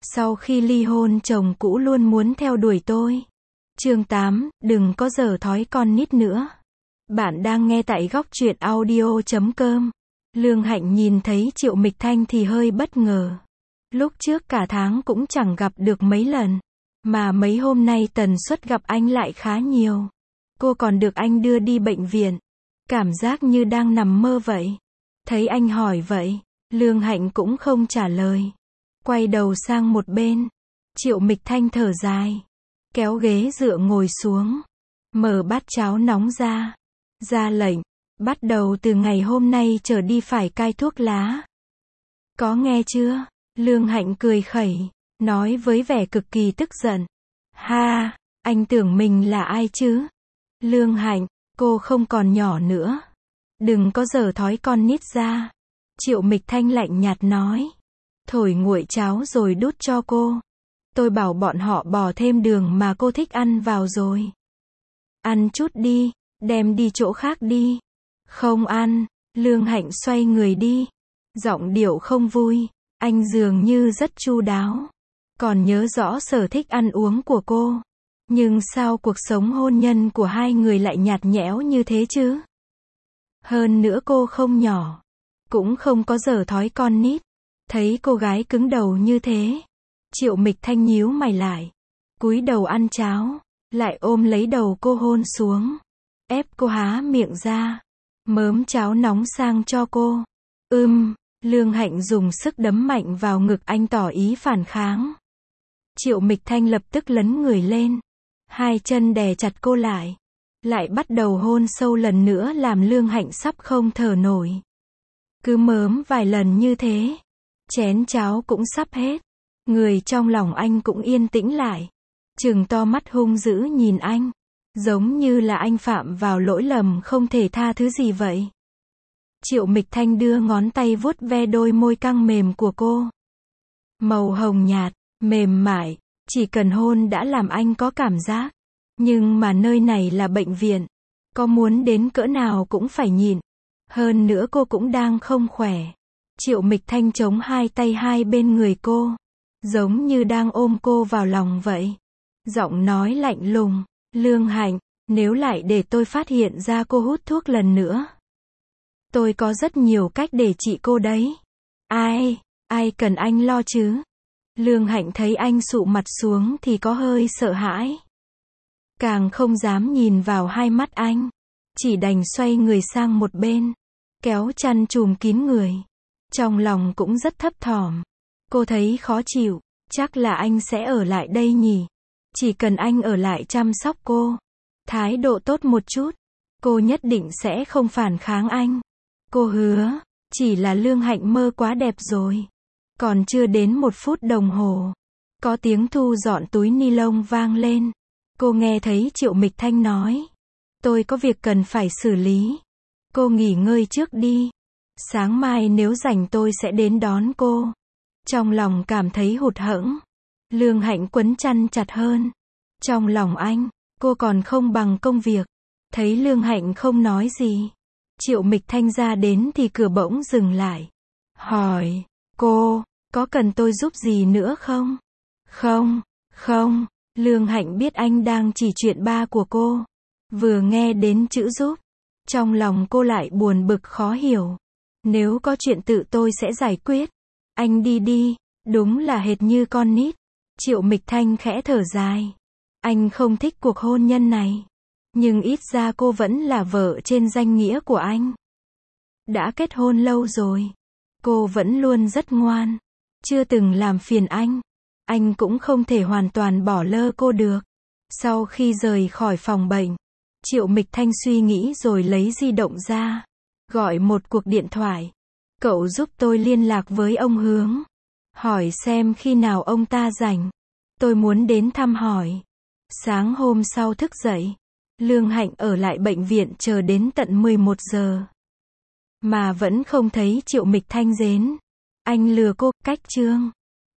Sau khi ly hôn chồng cũ luôn muốn theo đuổi tôi. Chương 8, đừng có dở thói con nít nữa. Bạn đang nghe tại góc truyện audio.com. Lương Hạnh nhìn thấy Triệu Mịch Thanh thì hơi bất ngờ. Lúc trước cả tháng cũng chẳng gặp được mấy lần. Mà mấy hôm nay tần suất gặp anh lại khá nhiều. Cô còn được anh đưa đi bệnh viện. Cảm giác như đang nằm mơ vậy. Thấy anh hỏi vậy, Lương Hạnh cũng không trả lời. Quay đầu sang một bên. Triệu Mịch Thanh thở dài. Kéo ghế dựa ngồi xuống. Mở bát cháo nóng ra lệnh. Bắt đầu từ ngày hôm nay trở đi phải cai thuốc lá. Có nghe chưa? Lương Hạnh cười khẩy. Nói với vẻ cực kỳ tức giận. Ha, anh tưởng mình là ai chứ? Lương Hạnh, cô không còn nhỏ nữa. Đừng có dở thói con nít ra. Triệu Mịch Thanh lạnh nhạt nói. Thổi nguội cháo rồi đút cho cô. Tôi bảo bọn họ bỏ thêm đường mà cô thích ăn vào rồi. Ăn chút đi, đem đi chỗ khác đi. Không ăn. Lương Hạnh xoay người đi. Giọng điệu không vui. Anh dường như rất chu đáo. Còn nhớ rõ sở thích ăn uống của cô. Nhưng sao cuộc sống hôn nhân của hai người lại nhạt nhẽo như thế chứ? Hơn nữa cô không nhỏ. Cũng không có dở thói con nít. Thấy cô gái cứng đầu như thế. Triệu Mịch Thanh nhíu mày lại. Cúi đầu ăn cháo. Lại ôm lấy đầu cô hôn xuống. Ép cô há miệng ra. Mớm cháo nóng sang cho cô. Lương Hạnh dùng sức đấm mạnh vào ngực anh tỏ ý phản kháng. Triệu Mịch Thanh lập tức lấn người lên. Hai chân đè chặt cô lại. Lại bắt đầu hôn sâu lần nữa làm Lương Hạnh sắp không thở nổi. Cứ mớm vài lần như thế. Chén cháo cũng sắp hết. Người trong lòng anh cũng yên tĩnh lại. Trừng to mắt hung dữ nhìn anh. Giống như là anh phạm vào lỗi lầm không thể tha thứ gì vậy. Triệu Mịch Thanh đưa ngón tay vuốt ve đôi môi căng mềm của cô. Màu hồng nhạt, mềm mại, chỉ cần hôn đã làm anh có cảm giác. Nhưng mà nơi này là bệnh viện. Có muốn đến cỡ nào cũng phải nhịn. Hơn nữa cô cũng đang không khỏe. Triệu Mịch Thanh chống hai tay hai bên người cô. Giống như đang ôm cô vào lòng vậy. Giọng nói lạnh lùng. Lương Hạnh, nếu lại để tôi phát hiện ra cô hút thuốc lần nữa. Tôi có rất nhiều cách để trị cô đấy. Ai cần anh lo chứ? Lương Hạnh thấy anh sụ mặt xuống thì có hơi sợ hãi. Càng không dám nhìn vào hai mắt anh. Chỉ đành xoay người sang một bên. Kéo chăn trùm kín người. Trong lòng cũng rất thấp thỏm. Cô thấy khó chịu. Chắc là anh sẽ ở lại đây nhỉ? Chỉ cần anh ở lại chăm sóc cô. Thái độ tốt một chút. Cô nhất định sẽ không phản kháng anh. Cô hứa. Chỉ là Lương Hạnh mơ quá đẹp rồi. Còn chưa đến 1 phút đồng hồ. Có tiếng thu dọn túi ni lông vang lên. Cô nghe thấy Triệu Mịch Thanh nói. Tôi có việc cần phải xử lý. Cô nghỉ ngơi trước đi. Sáng mai nếu rảnh tôi sẽ đến đón cô. Trong lòng cảm thấy hụt hẫng. Lương Hạnh quấn chăn chặt hơn. Trong lòng anh, cô còn không bằng công việc. Thấy Lương Hạnh không nói gì. Triệu Mịch Thanh ra đến thì cửa bỗng dừng lại. Hỏi, cô, có cần tôi giúp gì nữa không? Không. Lương Hạnh biết anh đang chỉ chuyện ba của cô. Vừa nghe đến chữ giúp. Trong lòng cô lại buồn bực khó hiểu. Nếu có chuyện tự tôi sẽ giải quyết. Anh đi. Đúng là hệt như con nít. Triệu Mịch Thanh khẽ thở dài. Anh không thích cuộc hôn nhân này. Nhưng ít ra cô vẫn là vợ trên danh nghĩa của anh. Đã kết hôn lâu rồi. Cô vẫn luôn rất ngoan. Chưa từng làm phiền anh. Anh cũng không thể hoàn toàn bỏ lơ cô được. Sau khi rời khỏi phòng bệnh, Triệu Mịch Thanh suy nghĩ rồi lấy di động ra. Gọi một cuộc điện thoại. Cậu giúp tôi liên lạc với ông Hướng. Hỏi xem khi nào ông ta rảnh. Tôi muốn đến thăm hỏi. Sáng hôm sau thức dậy. Lương Hạnh ở lại bệnh viện chờ đến tận 11 giờ. Mà vẫn không thấy Triệu Mịch Thanh đến. Anh lừa cô, cách chương.